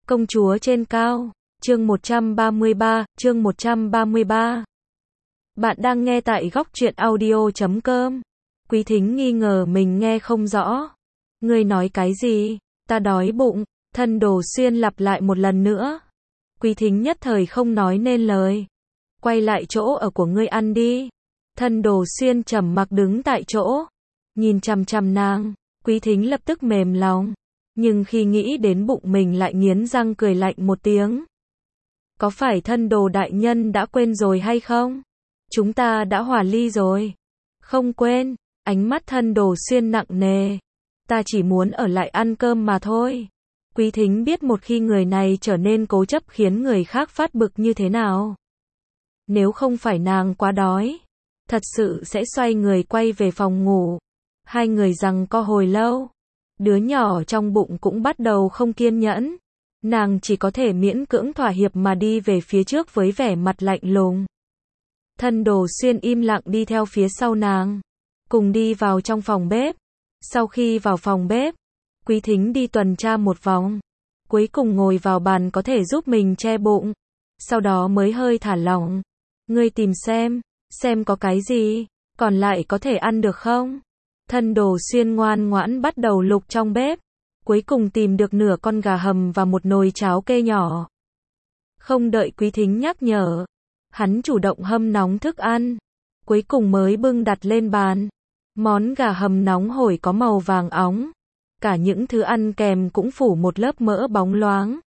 Công chúa trên cao, chương 133. Bạn đang nghe tại góc truyện audio.com. Quý Thính nghi ngờ mình nghe không rõ. Ngươi nói cái gì? Ta đói bụng, Thân Đồ Xuyên lặp lại một lần nữa. Quý Thính nhất thời không nói nên lời. Quay lại chỗ ở của ngươi ăn đi. Thân Đồ Xuyên trầm mặc đứng tại chỗ, nhìn chằm chằm nàng. Quý Thính lập tức mềm lòng, nhưng khi nghĩ đến bụng mình lại nghiến răng cười lạnh một tiếng. Có phải Thân Đồ đại nhân đã quên rồi hay không? Chúng ta đã hòa ly rồi. Không quên. Ánh mắt Thân Đồ Xuyên nặng nề. Ta chỉ muốn ở lại ăn cơm mà thôi. Quý Thính biết một khi người này trở nên cố chấp khiến người khác phát bực như thế nào. Nếu không phải nàng quá đói, thật sự sẽ xoay người quay về phòng ngủ. Hai người giằng co hồi lâu. Đứa nhỏ trong bụng cũng bắt đầu không kiên nhẫn. Nàng chỉ có thể miễn cưỡng thỏa hiệp mà đi về phía trước với vẻ mặt lạnh lùng. Thân Đồ Xuyên im lặng đi theo phía sau nàng, cùng đi vào trong phòng bếp. Sau khi vào phòng bếp, Quý Thính đi tuần tra một vòng, cuối cùng ngồi vào bàn có thể giúp mình che bụng, sau đó mới hơi thả lỏng. Ngươi tìm xem có cái gì, còn lại có thể ăn được không? Thân Đồ Xuyên ngoan ngoãn bắt đầu lục trong bếp, cuối cùng tìm được nửa con gà hầm và một nồi cháo kê nhỏ. Không đợi Quý Thính nhắc nhở, hắn chủ động hâm nóng thức ăn, cuối cùng mới bưng đặt lên bàn. Món gà hầm nóng hổi có màu vàng óng, cả những thứ ăn kèm cũng phủ một lớp mỡ bóng loáng.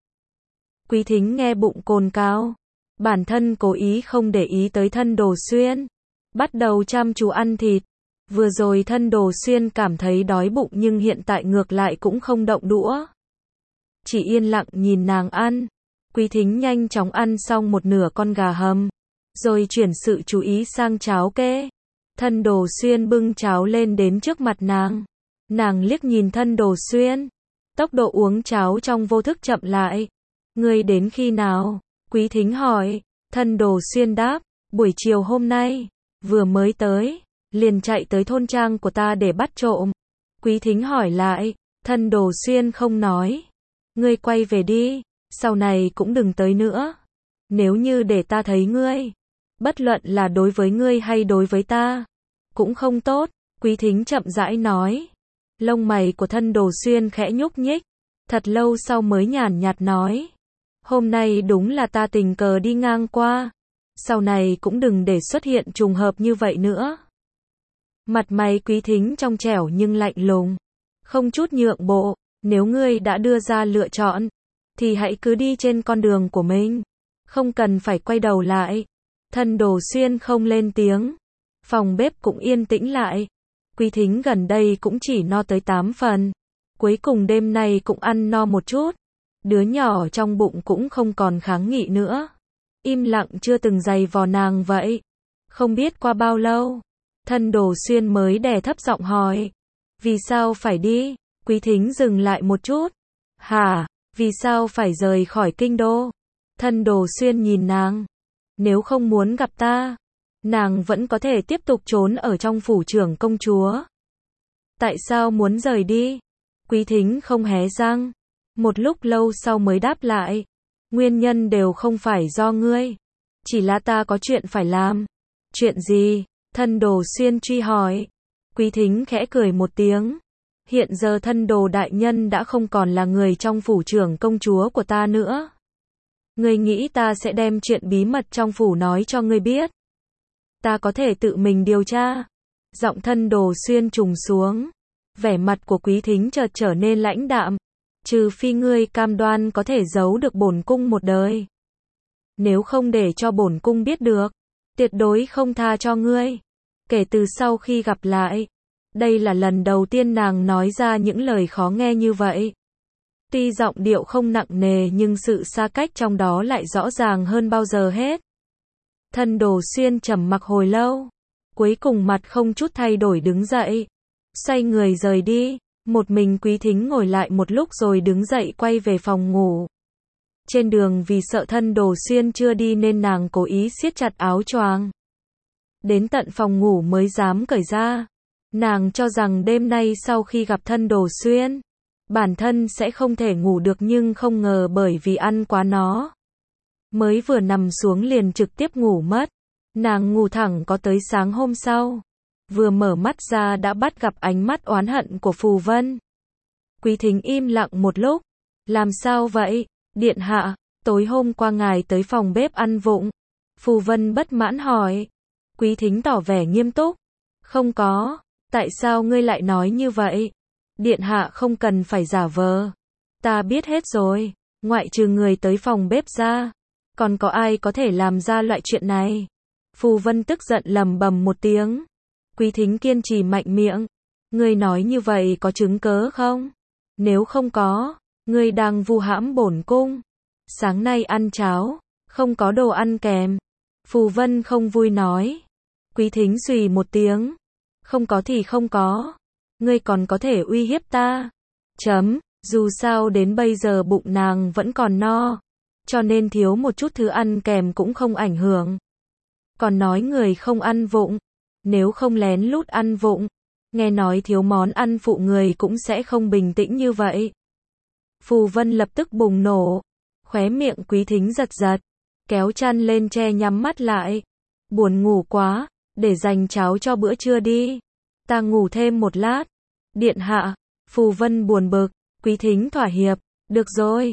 Quý Thính nghe bụng cồn cào, bản thân cố ý không để ý tới Thân Đồ Xuyên, bắt đầu chăm chú ăn thịt. Vừa rồi Thân Đồ Xuyên cảm thấy đói bụng nhưng hiện tại ngược lại cũng không động đũa, chỉ yên lặng nhìn nàng ăn. Quý Thính nhanh chóng ăn xong một nửa con gà hầm, rồi chuyển sự chú ý sang cháo kê. Thân Đồ Xuyên bưng cháo lên đến trước mặt nàng. Nàng liếc nhìn Thân Đồ Xuyên, tốc độ uống cháo trong vô thức chậm lại. Ngươi đến khi nào? Quý Thính hỏi. Thân Đồ Xuyên đáp, buổi chiều hôm nay, vừa mới tới, liền chạy tới thôn trang của ta để bắt trộm. Quý Thính hỏi lại. Thân Đồ Xuyên không nói. Ngươi quay về đi, sau này cũng đừng tới nữa. Nếu như để ta thấy ngươi, bất luận là đối với ngươi hay đối với ta, cũng không tốt. Quý Thính chậm rãi nói. Lông mày của Thân Đồ Xuyên khẽ nhúc nhích, thật lâu sau mới nhàn nhạt nói. Hôm nay đúng là ta tình cờ đi ngang qua, sau này cũng đừng để xuất hiện trùng hợp như vậy nữa. Mặt mày Quý Thính trong trẻo nhưng lạnh lùng, không chút nhượng bộ. Nếu ngươi đã đưa ra lựa chọn, thì hãy cứ đi trên con đường của mình, không cần phải quay đầu lại. Thân Đồ Xuyên không lên tiếng. Phòng bếp cũng yên tĩnh lại. Quý Thính gần đây cũng chỉ no tới 8 phần. Cuối cùng đêm nay cũng ăn no một chút. Đứa nhỏ trong bụng cũng không còn kháng nghị nữa. Im lặng chưa từng giày vò nàng vậy. Không biết qua bao lâu, Thân Đồ Xuyên mới đè thấp giọng hỏi. Vì sao phải đi? Quý Thính dừng lại một chút. Hả? Vì sao phải rời khỏi kinh đô? Thân Đồ Xuyên nhìn nàng. Nếu không muốn gặp ta, nàng vẫn có thể tiếp tục trốn ở trong phủ trưởng công chúa. Tại sao muốn rời đi? Quý Thính không hé răng. Một lúc lâu sau mới đáp lại. Nguyên nhân đều không phải do ngươi, chỉ là ta có chuyện phải làm. Chuyện gì? Thân Đồ Xuyên truy hỏi. Quý Thính khẽ cười một tiếng. Hiện giờ Thân Đồ đại nhân đã không còn là người trong phủ trưởng công chúa của ta nữa. Ngươi nghĩ ta sẽ đem chuyện bí mật trong phủ nói cho ngươi biết? Ta có thể tự mình điều tra. Giọng Thân Đồ Xuyên trùng xuống. Vẻ mặt của Quý Thính chợt trở nên lãnh đạm. Trừ phi ngươi cam đoan có thể giấu được bổn cung một đời. Nếu không để cho bổn cung biết được, tuyệt đối không tha cho ngươi. Kể từ sau khi gặp lại, đây là lần đầu tiên nàng nói ra những lời khó nghe như vậy. Tuy giọng điệu không nặng nề nhưng sự xa cách trong đó lại rõ ràng hơn bao giờ hết. Thân Đồ Xuyên trầm mặc hồi lâu, cuối cùng mặt không chút thay đổi đứng dậy, xoay người rời đi. Một mình Quý Thính ngồi lại một lúc rồi đứng dậy quay về phòng ngủ. Trên đường vì sợ Thân Đồ Xuyên chưa đi nên nàng cố ý siết chặt áo choàng. Đến tận phòng ngủ mới dám cởi ra. Nàng cho rằng đêm nay sau khi gặp Thân Đồ Xuyên, bản thân sẽ không thể ngủ được nhưng không ngờ bởi vì ăn quá nó. Mới vừa nằm xuống liền trực tiếp ngủ mất. Nàng ngủ thẳng có tới sáng hôm sau. Vừa mở mắt ra đã bắt gặp ánh mắt oán hận của Phù Vân. Quý Thính im lặng một lúc. Làm sao vậy? Điện hạ, tối hôm qua ngài tới phòng bếp ăn vụng. Phù Vân bất mãn hỏi. Quý Thính tỏ vẻ nghiêm túc. Không có, tại sao ngươi lại nói như vậy? Điện hạ không cần phải giả vờ. Ta biết hết rồi, ngoại trừ người tới phòng bếp ra. Còn có ai có thể làm ra loại chuyện này? Phù Vân tức giận lầm bầm một tiếng. Quý Thính kiên trì mạnh miệng. Ngươi nói như vậy có chứng cớ không? Nếu không có, ngươi đang vu hãm bổn cung. Sáng nay ăn cháo, không có đồ ăn kèm. Phù Vân không vui nói. Quý Thính xùy một tiếng. Không có thì không có. Ngươi còn có thể uy hiếp ta. Dù sao đến bây giờ bụng nàng vẫn còn no. Cho nên thiếu một chút thứ ăn kèm cũng không ảnh hưởng. Còn nói người không ăn vụng. Nếu không lén lút ăn vụng. Nghe nói thiếu món ăn phụ người cũng sẽ không bình tĩnh như vậy. Phù Vân lập tức bùng nổ. Khóe miệng Quý Thính giật giật. Kéo chăn lên che nhắm mắt lại. Buồn ngủ quá. Để dành cháo cho bữa trưa đi. Ta ngủ thêm một lát. Điện hạ. Phù Vân buồn bực. Quý Thính thỏa hiệp. Được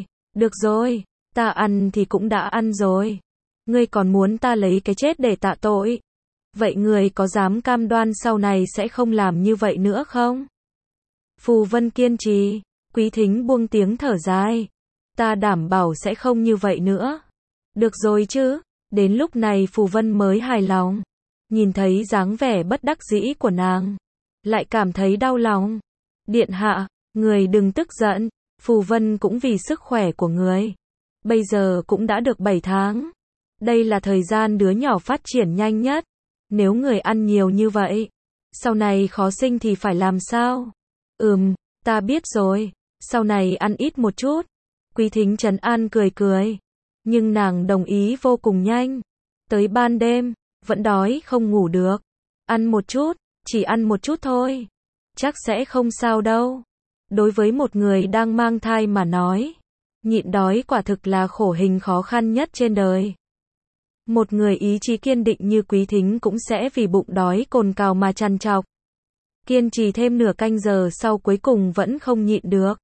rồi. Ta ăn thì cũng đã ăn rồi. Ngươi còn muốn ta lấy cái chết để tạ tội. Vậy ngươi có dám cam đoan sau này sẽ không làm như vậy nữa không? Phù Vân kiên trì. Quý Thính buông tiếng thở dài. Ta đảm bảo sẽ không như vậy nữa. Được rồi chứ. Đến lúc này Phù Vân mới hài lòng. Nhìn thấy dáng vẻ bất đắc dĩ của nàng. Lại cảm thấy đau lòng. Điện hạ, người đừng tức giận. Phù Vân cũng vì sức khỏe của người. Bây giờ cũng đã được 7 tháng. Đây là thời gian đứa nhỏ phát triển nhanh nhất. Nếu người ăn nhiều như vậy, sau này khó sinh thì phải làm sao? Ta biết rồi. Sau này ăn ít một chút. Quý Thính trấn an cười. Nhưng nàng đồng ý vô cùng nhanh. Tới ban đêm, vẫn đói không ngủ được. Ăn một chút, chỉ ăn một chút thôi. Chắc sẽ không sao đâu. Đối với một người đang mang thai mà nói, nhịn đói quả thực là khổ hình khó khăn nhất trên đời. Một người ý chí kiên định như Quý Thính cũng sẽ vì bụng đói cồn cào mà trằn trọc. Kiên trì thêm nửa canh giờ sau cuối cùng vẫn không nhịn được.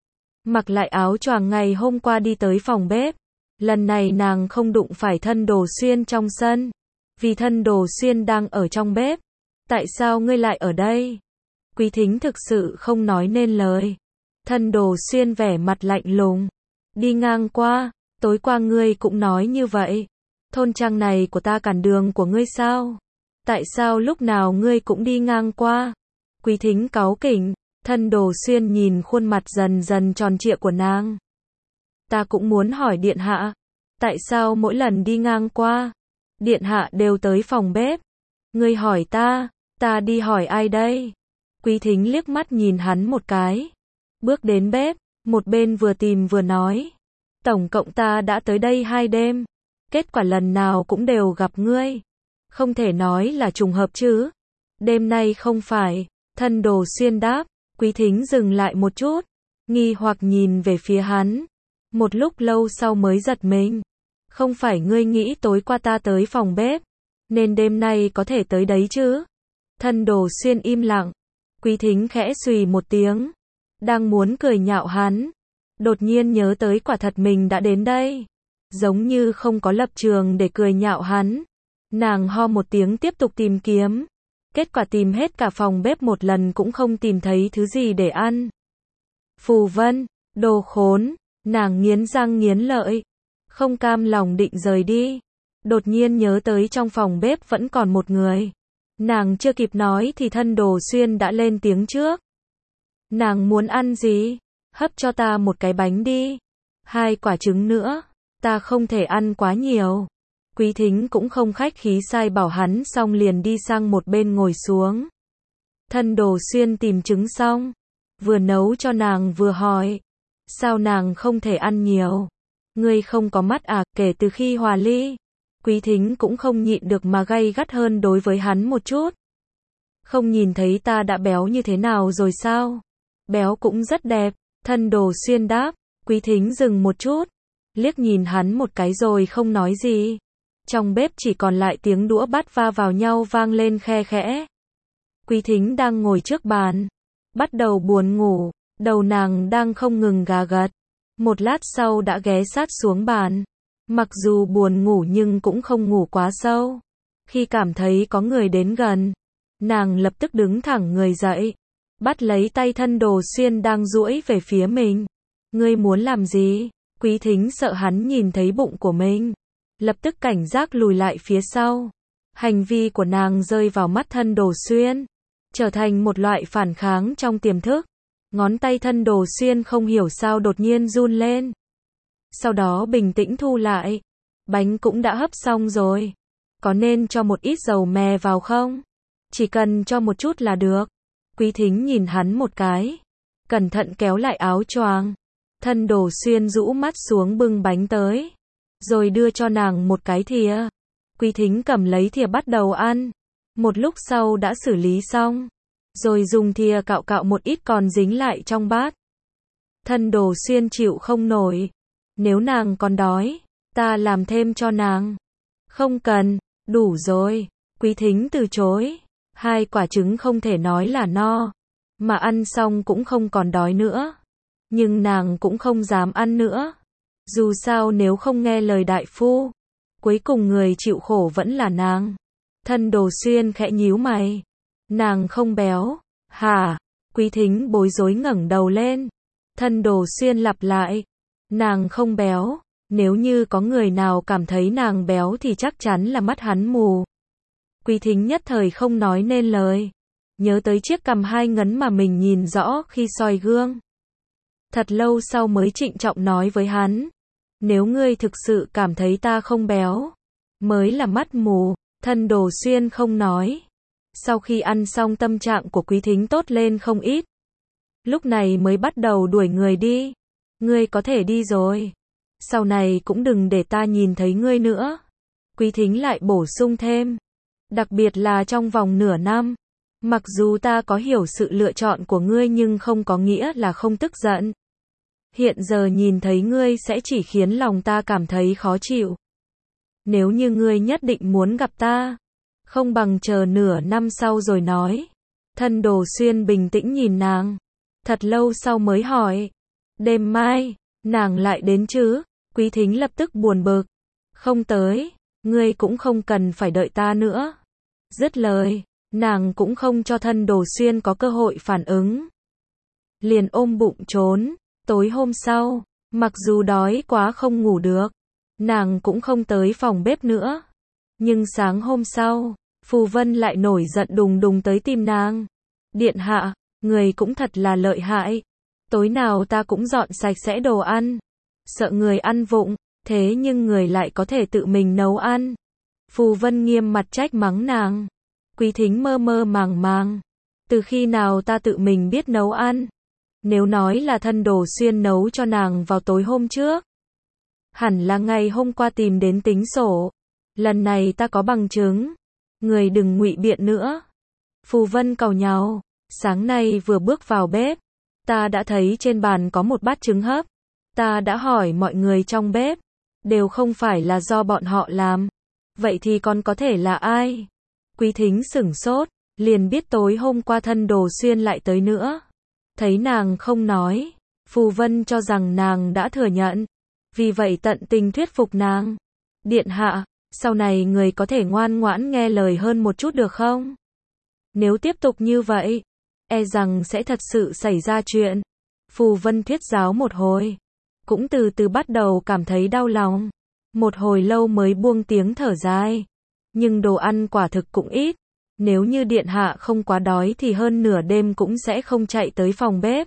Mặc lại áo choàng ngày hôm qua đi tới phòng bếp. Lần này nàng không đụng phải Thân Đồ Xuyên trong sân. Vì Thân Đồ Xuyên đang ở trong bếp. Tại sao ngươi lại ở đây? Quý Thính thực sự không nói nên lời. Thân Đồ Xuyên vẻ mặt lạnh lùng. Đi ngang qua, tối qua ngươi cũng nói như vậy. Thôn trang này của ta cản đường của ngươi sao? Tại sao lúc nào ngươi cũng đi ngang qua? Quý Thính cáu kỉnh. Thân Đồ Xuyên nhìn khuôn mặt dần dần tròn trịa của nàng. Ta cũng muốn hỏi điện hạ. Tại sao mỗi lần đi ngang qua, điện hạ đều tới phòng bếp? Ngươi hỏi ta đi hỏi ai đây? Quý Thính liếc mắt nhìn hắn một cái. Bước đến bếp, một bên vừa tìm vừa nói. Tổng cộng ta đã tới đây 2 đêm. Kết quả lần nào cũng đều gặp ngươi. Không thể nói là trùng hợp chứ. Đêm nay không phải. Thân Đồ Xuyên đáp. Quý Thính dừng lại một chút. Nghi hoặc nhìn về phía hắn. Một lúc lâu sau mới giật mình. Không phải ngươi nghĩ tối qua ta tới phòng bếp, nên đêm nay có thể tới đấy chứ? Thân Đồ Xuyên im lặng. Quý Thính khẽ xùy một tiếng. Đang muốn cười nhạo hắn. Đột nhiên nhớ tới quả thật mình đã đến đây. Giống như không có lập trường để cười nhạo hắn. Nàng ho một tiếng tiếp tục tìm kiếm. Kết quả tìm hết cả phòng bếp một lần cũng không tìm thấy thứ gì để ăn. Phù Vân, đồ khốn. Nàng nghiến răng nghiến lợi. Không cam lòng định rời đi. Đột nhiên nhớ tới trong phòng bếp vẫn còn một người. Nàng chưa kịp nói thì Thân Đồ Xuyên đã lên tiếng trước. Nàng muốn ăn gì? Hấp cho ta một cái bánh đi. 2 quả trứng nữa. Ta không thể ăn quá nhiều. Quý Thính cũng không khách khí sai bảo hắn xong liền đi sang một bên ngồi xuống. Thân Đồ Xuyên tìm trứng xong. Vừa nấu cho nàng vừa hỏi. Sao nàng không thể ăn nhiều? Ngươi không có mắt à? Kể từ khi hòa ly, Quý Thính cũng không nhịn được mà gay gắt hơn đối với hắn một chút. Không nhìn thấy ta đã béo như thế nào rồi sao? Béo cũng rất đẹp. Thân Đồ Xuyên đáp. Quý Thính dừng một chút, liếc nhìn hắn một cái rồi không nói gì. Trong bếp chỉ còn lại tiếng đũa bát va vào nhau vang lên khe khẽ. Quý Thính đang ngồi trước bàn, bắt đầu buồn ngủ, đầu nàng đang không ngừng gà gật. Một lát sau đã ghé sát xuống bàn. Mặc dù buồn ngủ nhưng cũng không ngủ quá sâu. Khi cảm thấy có người đến gần, nàng lập tức đứng thẳng người dậy, bắt lấy tay Thân Đồ Xuyên đang duỗi về phía mình. Ngươi muốn làm gì? Quý Thính sợ hắn nhìn thấy bụng của mình, lập tức cảnh giác lùi lại phía sau. Hành vi của nàng rơi vào mắt Thân Đồ Xuyên, trở thành một loại phản kháng trong tiềm thức. Ngón tay Thân Đồ Xuyên không hiểu sao đột nhiên run lên. Sau đó bình tĩnh thu lại. Bánh cũng đã hấp xong rồi. Có nên cho một ít dầu mè vào không? Chỉ cần cho một chút là được. Quý Thính nhìn hắn một cái, cẩn thận kéo lại áo choàng. Thân Đồ Xuyên rũ mắt xuống bưng bánh tới, rồi đưa cho nàng một cái thìa. Quý Thính cầm lấy thìa bắt đầu ăn. Một lúc sau đã xử lý xong, rồi dùng thìa cạo cạo một ít còn dính lại trong bát. Thân Đồ Xuyên chịu không nổi. Nếu nàng còn đói, ta làm thêm cho nàng. Không cần, đủ rồi. Quý Thính từ chối. 2 quả trứng không thể nói là no, mà ăn xong cũng không còn đói nữa. Nhưng nàng cũng không dám ăn nữa. Dù sao nếu không nghe lời đại phu, cuối cùng người chịu khổ vẫn là nàng. Thân Đồ Xuyên khẽ nhíu mày. Nàng không béo, hả? Quý Thính bối rối ngẩng đầu lên. Thân Đồ Xuyên lặp lại. Nàng không béo. Nếu như có người nào cảm thấy nàng béo thì chắc chắn là mắt hắn mù. Quý Thính nhất thời không nói nên lời. Nhớ tới chiếc cằm 2 ngấn mà mình nhìn rõ khi soi gương. Thật lâu sau mới trịnh trọng nói với hắn. Nếu ngươi thực sự cảm thấy ta không béo, mới là mắt mù. Thân Đồ Xuyên không nói. Sau khi ăn xong tâm trạng của Quý Thính tốt lên không ít. Lúc này mới bắt đầu đuổi người đi. Ngươi có thể đi rồi. Sau này cũng đừng để ta nhìn thấy ngươi nữa. Quý Thính lại bổ sung thêm. Đặc biệt là trong vòng nửa năm. Mặc dù ta có hiểu sự lựa chọn của ngươi nhưng không có nghĩa là không tức giận. Hiện giờ nhìn thấy ngươi sẽ chỉ khiến lòng ta cảm thấy khó chịu. Nếu như ngươi nhất định muốn gặp ta, không bằng chờ nửa năm sau rồi nói. Thân Đồ Xuyên bình tĩnh nhìn nàng. Thật lâu sau mới hỏi. Đêm mai, nàng lại đến chứ? Quý Thính lập tức buồn bực. Không tới, ngươi cũng không cần phải đợi ta nữa. Dứt lời, nàng cũng không cho Thân Đồ Xuyên có cơ hội phản ứng. Liền ôm bụng trốn. Tối hôm sau, mặc dù đói quá không ngủ được, nàng cũng không tới phòng bếp nữa. Nhưng sáng hôm sau, Phù Vân lại nổi giận đùng đùng tới tìm nàng. Điện hạ, người cũng thật là lợi hại. Tối nào ta cũng dọn sạch sẽ đồ ăn. Sợ người ăn vụng, thế nhưng người lại có thể tự mình nấu ăn. Phù Vân nghiêm mặt trách mắng nàng. Quý Thính mơ mơ màng màng. Từ khi nào ta tự mình biết nấu ăn? Nếu nói là Thân Đồ Xuyên nấu cho nàng vào tối hôm trước, hẳn là ngày hôm qua tìm đến tính sổ. Lần này ta có bằng chứng. Người đừng ngụy biện nữa. Phù Vân càu nhàu. Sáng nay vừa bước vào bếp, ta đã thấy trên bàn có một bát trứng hấp. Ta đã hỏi mọi người trong bếp, đều không phải là do bọn họ làm. Vậy thì còn có thể là ai? Quý Thính sửng sốt, liền biết tối hôm qua Thân Đồ Xuyên lại tới nữa. Thấy nàng không nói, Phù Vân cho rằng nàng đã thừa nhận. Vì vậy tận tình thuyết phục nàng. Điện hạ, sau này người có thể ngoan ngoãn nghe lời hơn một chút được không? Nếu tiếp tục như vậy, e rằng sẽ thật sự xảy ra chuyện. Phù Vân thuyết giáo một hồi, cũng từ từ bắt đầu cảm thấy đau lòng. Một hồi lâu mới buông tiếng thở dài. Nhưng đồ ăn quả thực cũng ít. Nếu như điện hạ không quá đói thì hơn nửa đêm cũng sẽ không chạy tới phòng bếp.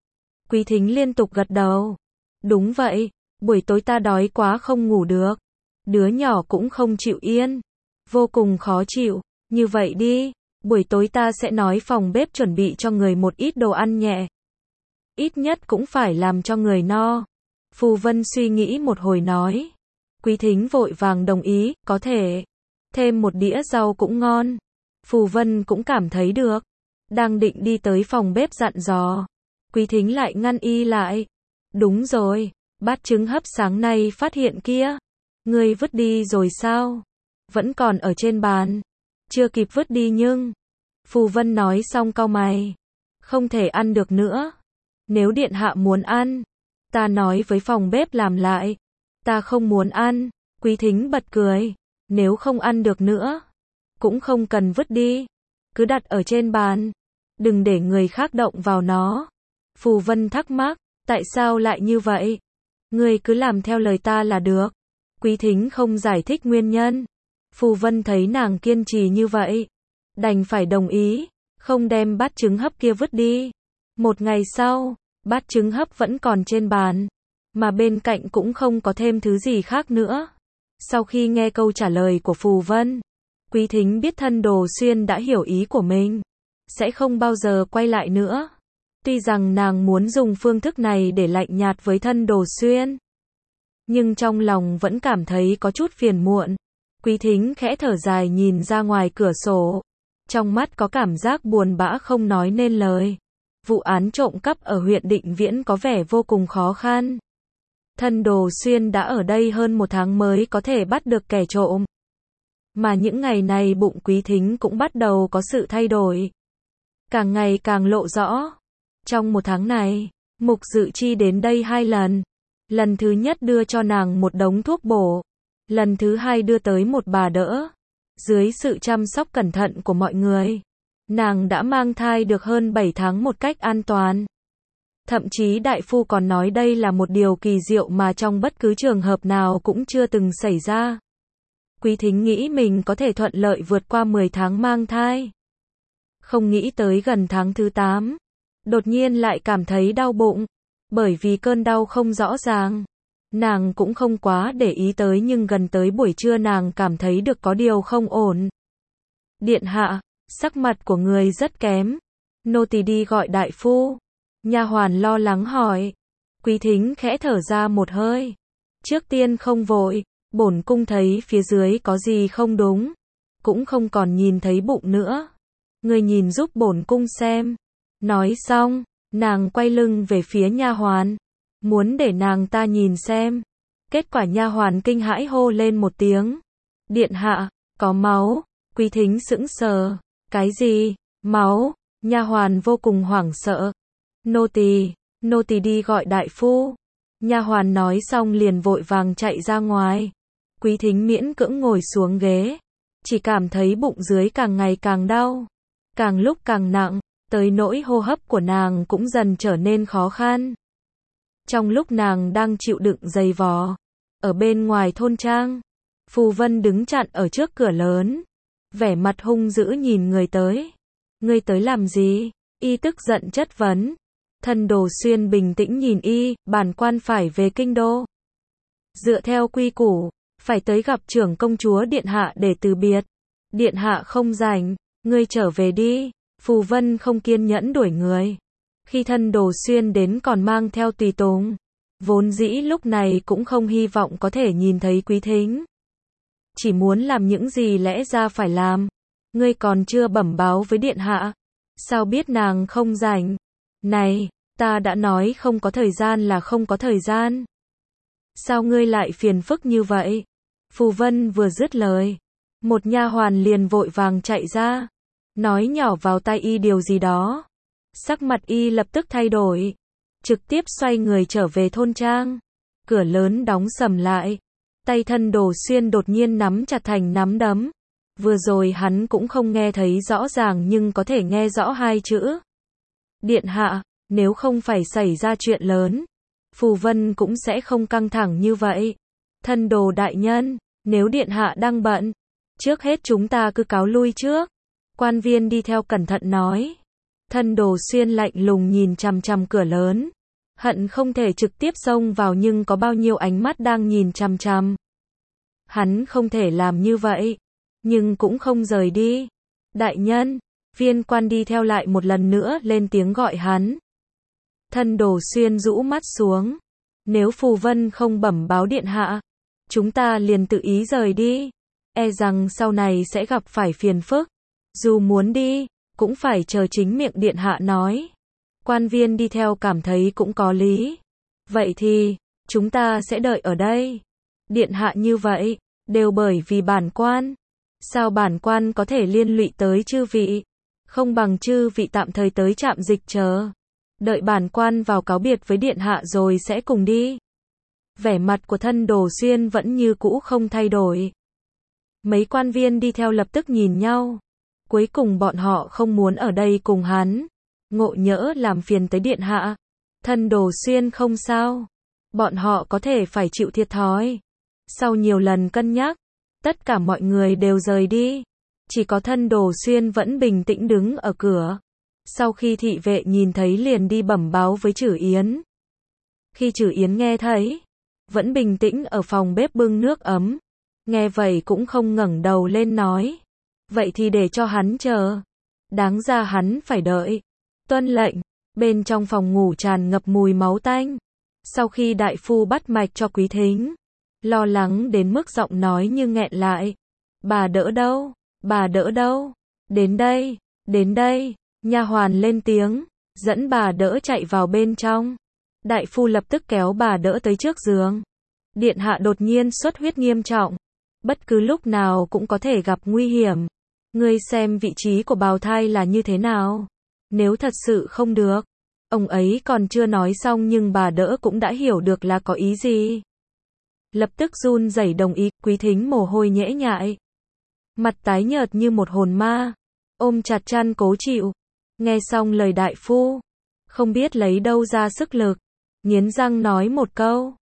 Quý Thính liên tục gật đầu. Đúng vậy, buổi tối ta đói quá không ngủ được. Đứa nhỏ cũng không chịu yên. Vô cùng khó chịu. Như vậy đi, buổi tối ta sẽ nói phòng bếp chuẩn bị cho người một ít đồ ăn nhẹ. Ít nhất cũng phải làm cho người no. Phù Vân suy nghĩ một hồi nói. Quý Thính vội vàng đồng ý, có thể. Thêm một đĩa rau cũng ngon. Phù Vân cũng cảm thấy được. Đang định đi tới phòng bếp dặn dò. Quý Thính lại ngăn y lại. Đúng rồi, bát trứng hấp sáng nay phát hiện kia. Ngươi vứt đi rồi sao? Vẫn còn ở trên bàn. Chưa kịp vứt đi nhưng. Phù Vân nói xong cau mày. Không thể ăn được nữa. Nếu điện hạ muốn ăn, ta nói với phòng bếp làm lại. Ta không muốn ăn. Quý Thính bật cười. Nếu không ăn được nữa, cũng không cần vứt đi. Cứ đặt ở trên bàn. Đừng để người khác động vào nó. Phù Vân thắc mắc. Tại sao lại như vậy? Ngươi cứ làm theo lời ta là được. Quý Thính không giải thích nguyên nhân. Phù Vân thấy nàng kiên trì như vậy, đành phải đồng ý, không đem bát trứng hấp kia vứt đi. Một ngày sau, bát trứng hấp vẫn còn trên bàn, mà bên cạnh cũng không có thêm thứ gì khác nữa. Sau khi nghe câu trả lời của Phù Vân, Quý Thính biết Thân Đồ Xuyên đã hiểu ý của mình, sẽ không bao giờ quay lại nữa. Tuy rằng nàng muốn dùng phương thức này để lạnh nhạt với Thân Đồ Xuyên, nhưng trong lòng vẫn cảm thấy có chút phiền muộn. Quý Thính khẽ thở dài nhìn ra ngoài cửa sổ, trong mắt có cảm giác buồn bã không nói nên lời. Vụ án trộm cắp ở huyện Định Viễn có vẻ vô cùng khó khăn. Thân Đồ Xuyên đã ở đây hơn 1 tháng mới có thể bắt được kẻ trộm. Mà những ngày này bụng Quý Thính cũng bắt đầu có sự thay đổi. Càng ngày càng lộ rõ. Trong 1 tháng này, Mục Dự Chi đến đây 2 lần. Lần thứ nhất đưa cho nàng một đống thuốc bổ. Lần thứ hai đưa tới một bà đỡ. Dưới sự chăm sóc cẩn thận của mọi người, nàng đã mang thai được hơn 7 tháng một cách an toàn. Thậm chí đại phu còn nói đây là một điều kỳ diệu mà trong bất cứ trường hợp nào cũng chưa từng xảy ra. Quý Thính nghĩ mình có thể thuận lợi vượt qua 10 tháng mang thai. Không nghĩ tới gần tháng thứ 8, đột nhiên lại cảm thấy đau bụng, bởi vì cơn đau không rõ ràng. Nàng cũng không quá để ý tới nhưng gần tới buổi trưa nàng cảm thấy được có điều không ổn. Điện hạ, sắc mặt của người rất kém. Nô tỳ đi gọi đại phu. Nha hoàn lo lắng hỏi. Quý Thính khẽ thở ra một hơi. Trước tiên không vội, bổn cung thấy phía dưới có gì không đúng. Cũng không còn nhìn thấy bụng nữa. Người nhìn giúp bổn cung xem. Nói xong, nàng quay lưng về phía nha hoàn. Muốn để nàng ta nhìn xem. Kết quả nha hoàn kinh hãi hô lên một tiếng. Điện hạ, có máu. Quý Thính sững sờ. Cái gì? Máu? Nha hoàn vô cùng hoảng sợ. Nô tỳ đi gọi đại phu. Nha hoàn nói xong liền vội vàng chạy ra ngoài. Quý Thính miễn cưỡng ngồi xuống ghế. Chỉ cảm thấy bụng dưới càng ngày càng đau. Càng lúc càng nặng, tới nỗi hô hấp của nàng cũng dần trở nên khó khăn. Trong lúc nàng đang chịu đựng dày vò, ở bên ngoài thôn trang, Phù Vân đứng chặn ở trước cửa lớn, vẻ mặt hung dữ nhìn người tới. Ngươi tới làm gì? Y tức giận chất vấn. Thân Đồ Xuyên bình tĩnh nhìn y, bản quan phải về kinh đô. Dựa theo quy củ, phải tới gặp trưởng công chúa điện hạ để từ biệt. Điện hạ không rảnh, ngươi trở về đi. Phù Vân không kiên nhẫn đuổi người. Khi Thân Đồ Xuyên đến còn mang theo tùy tùng, vốn dĩ lúc này cũng không hy vọng có thể nhìn thấy Quý Thính. Chỉ muốn làm những gì lẽ ra phải làm. Ngươi còn chưa bẩm báo với điện hạ. Sao biết nàng không rảnh? Này, ta đã nói không có thời gian là không có thời gian. Sao ngươi lại phiền phức như vậy? Phù Vân vừa dứt lời, một nha hoàn liền vội vàng chạy ra, nói nhỏ vào tai y điều gì đó. Sắc mặt y lập tức thay đổi, trực tiếp xoay người trở về thôn trang. Cửa lớn đóng sầm lại, tay Thân Đồ Xuyên đột nhiên nắm chặt thành nắm đấm. Vừa rồi hắn cũng không nghe thấy rõ ràng nhưng có thể nghe rõ 2 chữ. Điện hạ, nếu không phải xảy ra chuyện lớn, Phù Vân cũng sẽ không căng thẳng như vậy. Thân Đồ đại nhân, nếu điện hạ đang bận, trước hết chúng ta cứ cáo lui trước. Quan viên đi theo cẩn thận nói. Thân Đồ Xuyên lạnh lùng nhìn chằm chằm cửa lớn, hận không thể trực tiếp xông vào nhưng có bao nhiêu ánh mắt đang nhìn chằm chằm. Hắn không thể làm như vậy, nhưng cũng không rời đi. Đại nhân, viên quan đi theo lại một lần nữa lên tiếng gọi hắn. Thân Đồ Xuyên rũ mắt xuống. Nếu Phù Vân không bẩm báo điện hạ, chúng ta liền tự ý rời đi. E rằng sau này sẽ gặp phải phiền phức. Dù muốn đi, cũng phải chờ chính miệng điện hạ nói. Quan viên đi theo cảm thấy cũng có lý. Vậy thì, chúng ta sẽ đợi ở đây. Điện hạ như vậy, đều bởi vì bản quan. Sao bản quan có thể liên lụy tới chư vị? Không bằng chư vị tạm thời tới trạm dịch chờ. Đợi bản quan vào cáo biệt với điện hạ rồi sẽ cùng đi. Vẻ mặt của Thân Đồ Xuyên vẫn như cũ không thay đổi. Mấy quan viên đi theo lập tức nhìn nhau. Cuối cùng bọn họ không muốn ở đây cùng hắn. Ngộ nhỡ làm phiền tới điện hạ. Thân Đồ Xuyên không sao. Bọn họ có thể phải chịu thiệt thòi. Sau nhiều lần cân nhắc, tất cả mọi người đều rời đi. Chỉ có Thân Đồ Xuyên vẫn bình tĩnh đứng ở cửa. Sau khi thị vệ nhìn thấy liền đi bẩm báo với Trử Yến. Khi Trử Yến nghe thấy, vẫn bình tĩnh ở phòng bếp bưng nước ấm. Nghe vậy cũng không ngẩng đầu lên nói. Vậy thì để cho hắn chờ. Đáng ra hắn phải đợi. Tuân lệnh. Bên trong phòng ngủ tràn ngập mùi máu tanh. Sau khi đại phu bắt mạch cho Quý Thính, lo lắng đến mức giọng nói như nghẹn lại. Bà đỡ đâu? Bà đỡ đâu? Đến đây, đến đây. Nha hoàn lên tiếng, dẫn bà đỡ chạy vào bên trong. Đại phu lập tức kéo bà đỡ tới trước giường. Điện hạ đột nhiên xuất huyết nghiêm trọng. Bất cứ lúc nào cũng có thể gặp nguy hiểm. Ngươi xem vị trí của bào thai là như thế nào. Nếu thật sự không được. Ông ấy còn chưa nói xong nhưng bà đỡ cũng đã hiểu được là có ý gì. Lập tức run rẩy đồng ý. Quý Thính mồ hôi nhễ nhại. Mặt tái nhợt như một hồn ma. Ôm chặt chăn cố chịu. Nghe xong lời đại phu. Không biết lấy đâu ra sức lực. Nghiến răng nói một câu.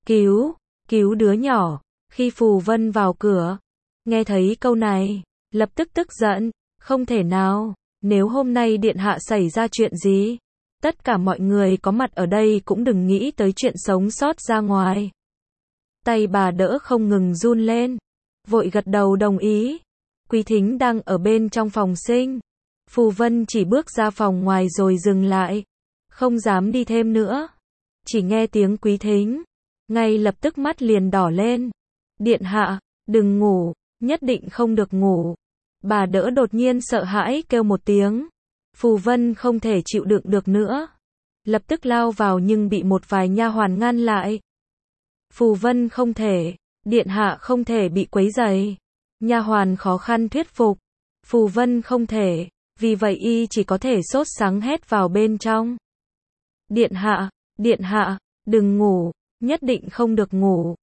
Cứu đứa nhỏ. Khi Phù Vân vào cửa. Nghe thấy câu này. Lập tức tức giận. Không thể nào. Nếu hôm nay điện hạ xảy ra chuyện gì. Tất cả mọi người có mặt ở đây cũng đừng nghĩ tới chuyện sống sót ra ngoài. Tay bà đỡ không ngừng run lên. Vội gật đầu đồng ý. Quý Thính đang ở bên trong phòng sinh. Phù Vân chỉ bước ra phòng ngoài rồi dừng lại. Không dám đi thêm nữa. Chỉ nghe tiếng Quý Thính. Ngay lập tức mắt liền đỏ lên. Điện hạ, đừng ngủ, nhất định không được ngủ. Bà đỡ đột nhiên sợ hãi kêu một tiếng. Phù Vân không thể chịu đựng được nữa. Lập tức lao vào nhưng bị một vài nha hoàn ngăn lại. Phù Vân không thể, điện hạ không thể bị quấy rầy. Nha hoàn khó khăn thuyết phục. Phù Vân không thể, vì vậy y chỉ có thể sốt sắng hét vào bên trong. Điện hạ, đừng ngủ, nhất định không được ngủ.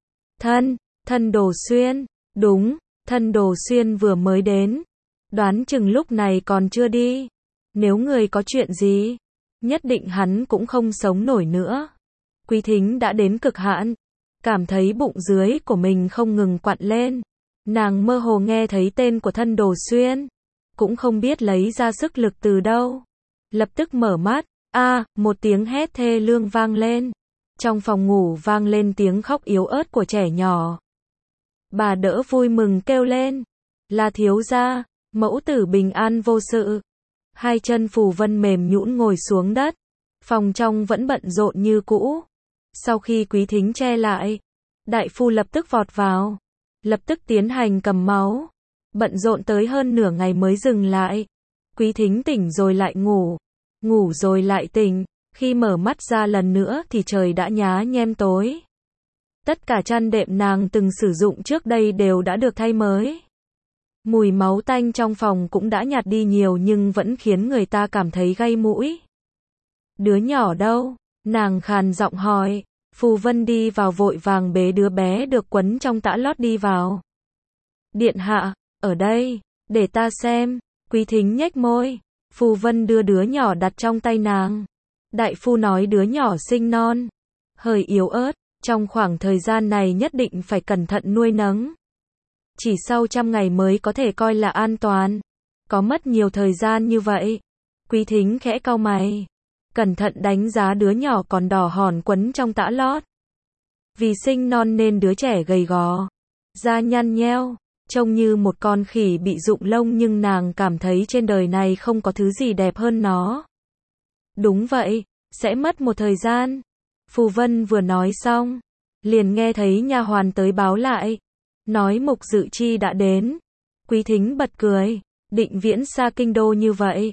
Thân Đồ Xuyên, đúng, Thân Đồ Xuyên vừa mới đến. Đoán chừng lúc này còn chưa đi. Nếu người có chuyện gì, nhất định hắn cũng không sống nổi nữa. Quý Thính đã đến cực hạn. Cảm thấy bụng dưới của mình không ngừng quặn lên. Nàng mơ hồ nghe thấy tên của Thân Đồ Xuyên. Cũng không biết lấy ra sức lực từ đâu. Lập tức mở mắt. Một tiếng hét thê lương vang lên. Trong phòng ngủ vang lên tiếng khóc yếu ớt của trẻ nhỏ. Bà đỡ vui mừng kêu lên. Là thiếu gia, mẫu tử bình an vô sự. Hai chân Phù Vân mềm nhũn ngồi xuống đất. Phòng trong vẫn bận rộn như cũ. Sau khi Quý Thính che lại, đại phu lập tức vọt vào. Lập tức tiến hành cầm máu. Bận rộn tới hơn nửa ngày mới dừng lại. Quý Thính tỉnh rồi lại ngủ. Ngủ rồi lại tỉnh. Khi mở mắt ra lần nữa thì trời đã nhá nhem tối. Tất cả chăn đệm nàng từng sử dụng trước đây đều đã được thay mới. Mùi máu tanh trong phòng cũng đã nhạt đi nhiều nhưng vẫn khiến người ta cảm thấy gay mũi. Đứa nhỏ đâu? Nàng khàn giọng hỏi. Phù Vân đi vào vội vàng bế đứa bé được quấn trong tã lót đi vào. Điện hạ, ở đây, để ta xem. Quý Thính nhếch môi. Phù Vân đưa đứa nhỏ đặt trong tay nàng. Đại phu nói đứa nhỏ sinh non, hơi yếu ớt, trong khoảng thời gian này nhất định phải cẩn thận nuôi nấng. Chỉ sau 100 ngày mới có thể coi là an toàn. Có mất nhiều thời gian như vậy. Quý Thính khẽ cau mày. Cẩn thận đánh giá đứa nhỏ còn đỏ hòn quấn trong tã lót. Vì sinh non nên đứa trẻ gầy gò, da nhăn nheo, trông như một con khỉ bị rụng lông nhưng nàng cảm thấy trên đời này không có thứ gì đẹp hơn nó. Đúng vậy, sẽ mất một thời gian. Phù Vân vừa nói xong, liền nghe thấy nha hoàn tới báo lại. Nói Mục Dự Chi đã đến. Quý Thính bật cười. Định viễn xa kinh đô như vậy.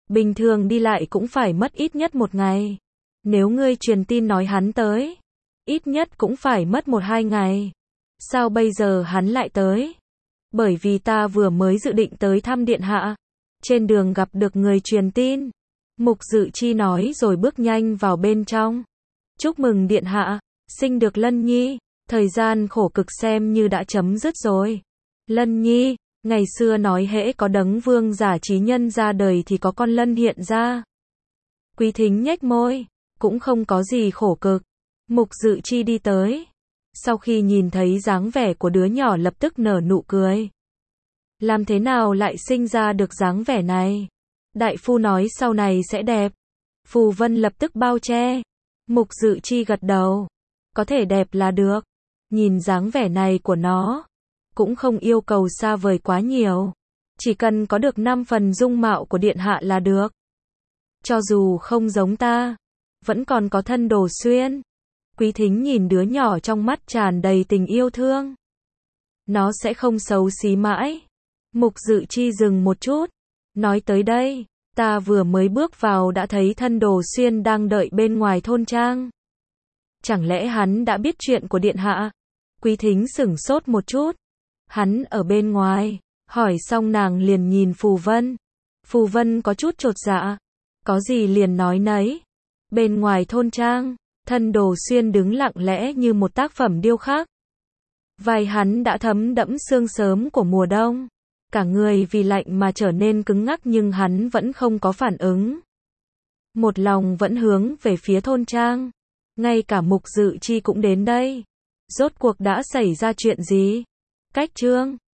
Bình thường đi lại cũng phải mất ít nhất 1 ngày. Nếu ngươi truyền tin nói hắn tới, ít nhất cũng phải mất 1-2 ngày. Sao bây giờ hắn lại tới? Bởi vì ta vừa mới dự định tới thăm điện hạ. Trên đường gặp được người truyền tin. Mục Dự Chi nói rồi bước nhanh vào bên trong. Chúc mừng điện hạ, sinh được Lân Nhi. Thời gian khổ cực xem như đã chấm dứt rồi. Lân Nhi, ngày xưa nói hễ có đấng vương giả trí nhân ra đời thì có con lân hiện ra. Quý Thính nhếch môi, cũng không có gì khổ cực. Mục Dự Chi đi tới. Sau khi nhìn thấy dáng vẻ của đứa nhỏ lập tức nở nụ cười. Làm thế nào lại sinh ra được dáng vẻ này? Đại phu nói sau này sẽ đẹp. Phù Vân lập tức bao che. Mục Dự Chi gật đầu. Có thể đẹp là được. Nhìn dáng vẻ này của nó, cũng không yêu cầu xa vời quá nhiều. Chỉ cần có được 5 phần dung mạo của điện hạ là được. Cho dù không giống ta, vẫn còn có Thân Đồ Xuyên. Quý Thính nhìn đứa nhỏ trong mắt tràn đầy tình yêu thương. Nó sẽ không xấu xí mãi. Mục Dự Chi dừng một chút. Nói tới đây, ta vừa mới bước vào đã thấy Thân Đồ Xuyên đang đợi bên ngoài thôn trang. Chẳng lẽ hắn đã biết chuyện của điện hạ? Quý Thính sửng sốt một chút. Hắn ở bên ngoài. Hỏi xong nàng liền nhìn Phù Vân. Phù Vân có chút chột dạ. Có gì liền nói nấy. Bên ngoài thôn trang, Thân Đồ Xuyên đứng lặng lẽ như một tác phẩm điêu khắc. Vai hắn đã thấm đẫm sương sớm của mùa đông. Cả người vì lạnh mà trở nên cứng ngắc nhưng hắn vẫn không có phản ứng. Một lòng vẫn hướng về phía thôn trang. Ngay cả Mục Dự Chi cũng đến đây. Rốt cuộc đã xảy ra chuyện gì? Cách chương